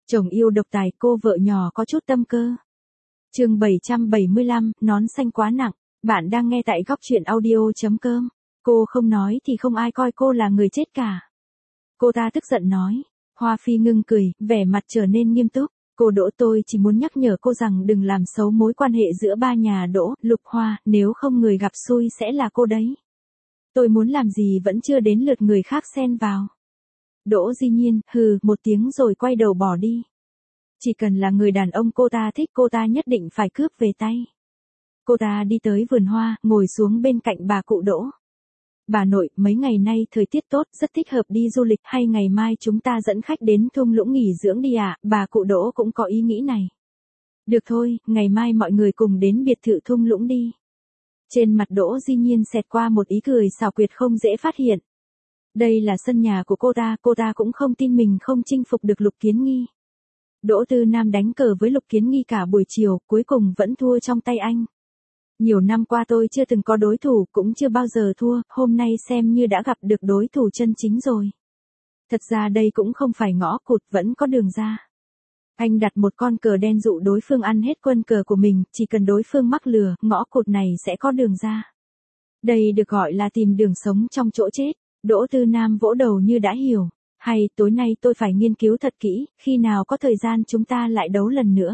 Chồng yêu độc tài, cô vợ nhỏ có chút tâm cơ. Chương 775, nón xanh quá nặng. Bạn đang nghe tại góc truyện audio.com. Cô không nói thì không ai coi cô là người chết cả. Cô ta tức giận nói. Hoa Phi ngưng cười, vẻ mặt trở nên nghiêm túc. Cô Đỗ, tôi chỉ muốn nhắc nhở cô rằng đừng làm xấu mối quan hệ giữa ba nhà Đỗ, Lục Hoa, nếu không người gặp xui sẽ là cô đấy. Tôi muốn làm gì vẫn chưa đến lượt người khác xen vào. Đỗ Di Nhiên, hừ, một tiếng rồi quay đầu bỏ đi. Chỉ cần là người đàn ông cô ta thích, cô ta nhất định phải cướp về tay. Cô ta đi tới vườn hoa, ngồi xuống bên cạnh bà cụ Đỗ. Bà nội, mấy ngày nay thời tiết tốt, rất thích hợp đi du lịch, hay ngày mai chúng ta dẫn khách đến thung lũng nghỉ dưỡng đi ạ? Bà cụ Đỗ cũng có ý nghĩ này. Được thôi, ngày mai mọi người cùng đến biệt thự thung lũng đi. Trên mặt Đỗ Di Nhiên xẹt qua một ý cười xảo quyệt không dễ phát hiện. Đây là sân nhà của cô ta cũng không tin mình không chinh phục được Lục Kiến Nghi. Đỗ Tư Nam đánh cờ với Lục Kiến Nghi cả buổi chiều, cuối cùng vẫn thua trong tay anh. Nhiều năm qua tôi chưa từng có đối thủ, cũng chưa bao giờ thua, hôm nay xem như đã gặp được đối thủ chân chính rồi. Thật ra đây cũng không phải ngõ cụt, vẫn có đường ra. Anh đặt một con cờ đen dụ đối phương ăn hết quân cờ của mình, chỉ cần đối phương mắc lừa, ngõ cụt này sẽ có đường ra. Đây được gọi là tìm đường sống trong chỗ chết. Đỗ Tư Nam vỗ đầu như đã hiểu. Hay, tối nay tôi phải nghiên cứu thật kỹ, khi nào có thời gian chúng ta lại đấu lần nữa.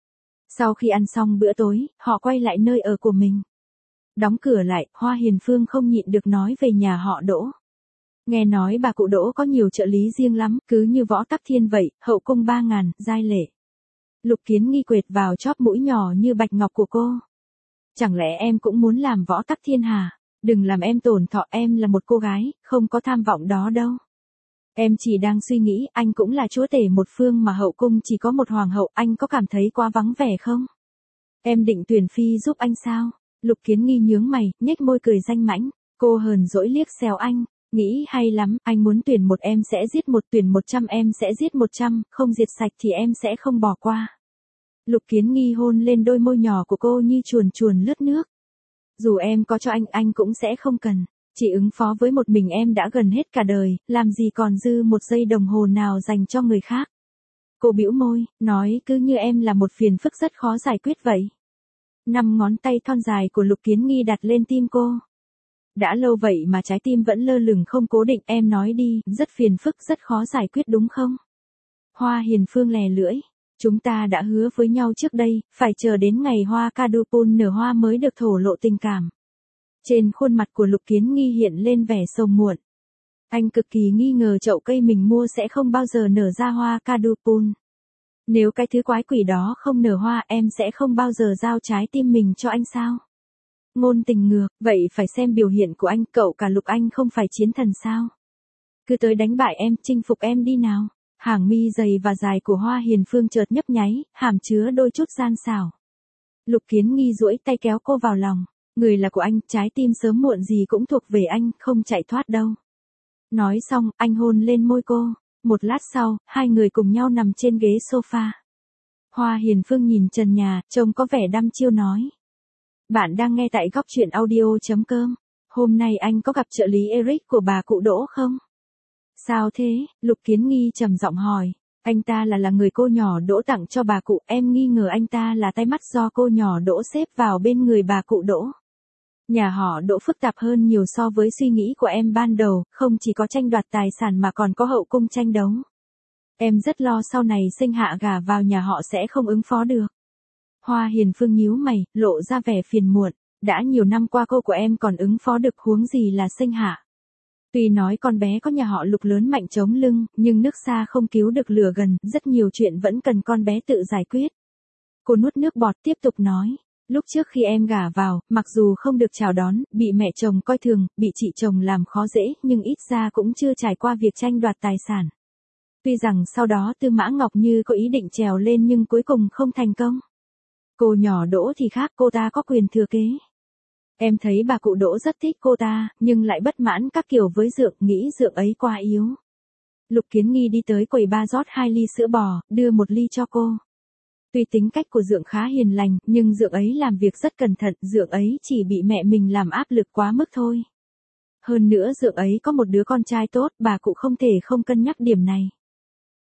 Sau khi ăn xong bữa tối, họ quay lại nơi ở của mình. Đóng cửa lại, Hoa Hiền Phương không nhịn được nói về nhà họ Đỗ. Nghe nói bà cụ Đỗ có nhiều trợ lý riêng lắm, cứ như Võ Tắc Thiên vậy, hậu cung 3.000, giai lệ. Lục Kiến Nghi quệt vào chóp mũi nhỏ như bạch ngọc của cô. Chẳng lẽ em cũng muốn làm Võ Tắc Thiên hả? Đừng làm em tổn thọ, em là một cô gái, không có tham vọng đó đâu. Em chỉ đang suy nghĩ, anh cũng là chúa tể một phương mà hậu cung chỉ có một hoàng hậu, anh có cảm thấy quá vắng vẻ không? Em định tuyển phi giúp anh sao? Lục Kiến Nghi nhướng mày, nhếch môi cười danh mãnh. Cô hờn dỗi liếc xéo anh. Nghĩ hay lắm, anh muốn tuyển một em sẽ giết một, tuyển 100 em sẽ giết 100, không diệt sạch thì em sẽ không bỏ qua. Lục Kiến Nghi hôn lên đôi môi nhỏ của cô như chuồn chuồn lướt nước. Dù em có cho anh cũng sẽ không cần. Chỉ ứng phó với một mình em đã gần hết cả đời, làm gì còn dư một giây đồng hồ nào dành cho người khác. Cô bĩu môi, nói cứ như em là một phiền phức rất khó giải quyết vậy. 5 ngón tay thon dài của Lục Kiến Nghi đặt lên tim cô. Đã lâu vậy mà trái tim vẫn lơ lửng không cố định, em nói đi, rất phiền phức rất khó giải quyết đúng không? Hoa Hiền Phương lè lưỡi. Chúng ta đã hứa với nhau trước đây, phải chờ đến ngày hoa Kadupun nở hoa mới được thổ lộ tình cảm. Trên khuôn mặt của Lục Kiến Nghi hiện lên vẻ sầu muộn. Anh cực kỳ nghi ngờ chậu cây mình mua sẽ không bao giờ nở ra hoa Kadupun. Nếu cái thứ quái quỷ đó không nở hoa, em sẽ không bao giờ giao trái tim mình cho anh sao? Ngôn tình ngược, vậy phải xem biểu hiện của anh, cậu cả Lục Anh không phải chiến thần sao? Cứ tới đánh bại em, chinh phục em đi nào. Hàng mi dày và dài của Hoa Hiền Phương chợt nhấp nháy, hàm chứa đôi chút gian xảo. Lục Kiến Nghi duỗi tay kéo cô vào lòng. Người là của anh, trái tim sớm muộn gì cũng thuộc về anh, không chạy thoát đâu. Nói xong, anh hôn lên môi cô. Một lát sau, hai người cùng nhau nằm trên ghế sofa. Hoa Hiền Phương nhìn trần nhà, trông có vẻ đăm chiêu nói. Bạn đang nghe tại góc truyện audio.com. Hôm nay anh có gặp trợ lý Eric của bà cụ Đỗ không? Sao thế? Lục Kiến Nghi trầm giọng hỏi. Anh ta là người cô nhỏ Đỗ tặng cho bà cụ, em nghi ngờ anh ta là tay mắt do cô nhỏ Đỗ xếp vào bên người bà cụ Đỗ. Nhà họ Đỗ phức tạp hơn nhiều so với suy nghĩ của em ban đầu, không chỉ có tranh đoạt tài sản mà còn có hậu cung tranh đấu. Em rất lo sau này sinh hạ gả vào nhà họ sẽ không ứng phó được. Hoa Hiền Phương nhíu mày, lộ ra vẻ phiền muộn. Đã nhiều năm qua cô của em còn ứng phó được, huống gì là sinh hạ. Tuy nói con bé có nhà họ Lục lớn mạnh chống lưng, nhưng nước xa không cứu được lửa gần, rất nhiều chuyện vẫn cần con bé tự giải quyết. Cô nuốt nước bọt tiếp tục nói. Lúc trước khi em gả vào, mặc dù không được chào đón, bị mẹ chồng coi thường, bị chị chồng làm khó dễ, nhưng ít ra cũng chưa trải qua việc tranh đoạt tài sản. Tuy rằng sau đó Tư Mã Ngọc Như có ý định trèo lên nhưng cuối cùng không thành công. Cô nhỏ Đỗ thì khác, cô ta có quyền thừa kế. Em thấy bà cụ Đỗ rất thích cô ta, nhưng lại bất mãn các kiểu với Dượng, nghĩ Dượng ấy quá yếu. Lục Kiến Nghi đi tới quầy bar rót 2 ly sữa bò, đưa 1 ly cho cô. Tuy tính cách của Dượng khá hiền lành, nhưng Dượng ấy làm việc rất cẩn thận, Dượng ấy chỉ bị mẹ mình làm áp lực quá mức thôi. Hơn nữa Dượng ấy có một đứa con trai tốt, bà cụ không thể không cân nhắc điểm này.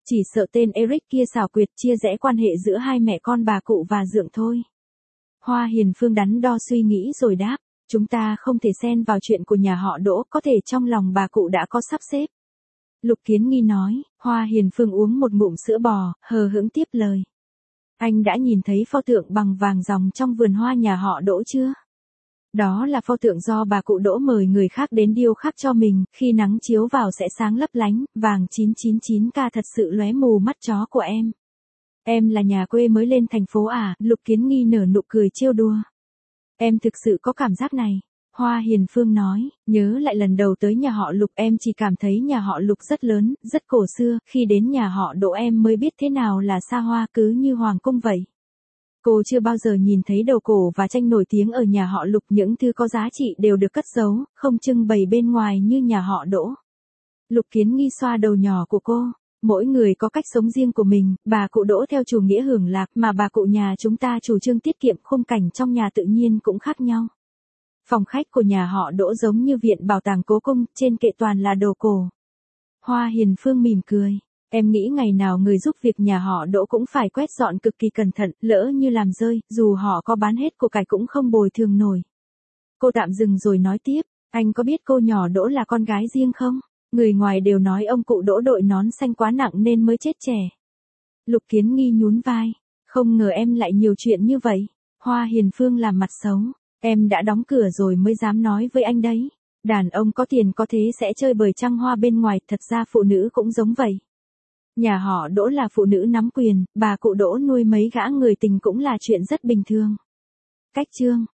Chỉ sợ tên Eric kia xảo quyệt chia rẽ quan hệ giữa hai mẹ con bà cụ và Dượng thôi. Hoa Hiền Phương đắn đo suy nghĩ rồi đáp, chúng ta không thể xen vào chuyện của nhà họ Đỗ, có thể trong lòng bà cụ đã có sắp xếp. Lục Kiến Nghi nói, Hoa Hiền Phương uống một ngụm sữa bò, hờ hững tiếp lời. Anh đã nhìn thấy pho tượng bằng vàng ròng trong vườn hoa nhà họ Đỗ chưa? Đó là pho tượng do bà cụ Đỗ mời người khác đến điêu khắc cho mình, khi nắng chiếu vào sẽ sáng lấp lánh, vàng 999K thật sự lóe mù mắt chó của em. Em là nhà quê mới lên thành phố à? Lục Kiến Nghi nở nụ cười trêu đùa. Em thực sự có cảm giác này. Hoa Hiền Phương nói, nhớ lại lần đầu tới nhà họ Lục em chỉ cảm thấy nhà họ Lục rất lớn, rất cổ xưa, khi đến nhà họ Đỗ em mới biết thế nào là xa hoa, cứ như hoàng cung vậy. Cô chưa bao giờ nhìn thấy đồ cổ và tranh nổi tiếng ở nhà họ Lục, những thứ có giá trị đều được cất giấu, không trưng bày bên ngoài như nhà họ Đỗ. Lục Kiến Nghi xoa đầu nhỏ của cô. Mỗi người có cách sống riêng của mình, bà cụ Đỗ theo chủ nghĩa hưởng lạc mà bà cụ nhà chúng ta chủ trương tiết kiệm, khung cảnh trong nhà tự nhiên cũng khác nhau. Phòng khách của nhà họ Đỗ giống như viện bảo tàng cố cung, trên kệ toàn là đồ cổ. Hoa Hiền Phương mỉm cười. Em nghĩ ngày nào người giúp việc nhà họ Đỗ cũng phải quét dọn cực kỳ cẩn thận, lỡ như làm rơi, dù họ có bán hết của cải cũng không bồi thường nổi. Cô tạm dừng rồi nói tiếp, anh có biết cô nhỏ Đỗ là con gái riêng không? Người ngoài đều nói ông cụ Đỗ đội nón xanh quá nặng nên mới chết trẻ. Lục Kiến Nghi nhún vai, không ngờ em lại nhiều chuyện như vậy. Hoa Hiền Phương làm mặt xấu, em đã đóng cửa rồi mới dám nói với anh đấy. Đàn ông có tiền có thế sẽ chơi bời trăng hoa bên ngoài, thật ra phụ nữ cũng giống vậy. Nhà họ Đỗ là phụ nữ nắm quyền, bà cụ Đỗ nuôi mấy gã người tình cũng là chuyện rất bình thường. Cách chương